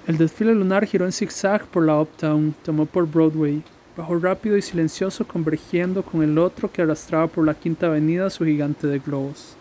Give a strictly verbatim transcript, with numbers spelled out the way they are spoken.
El desfile lunar giró en zigzag por la Uptown, tomó por Broadway, bajó rápido y silencioso convergiendo con el otro que arrastraba por la Quinta Avenida su gigante de globos.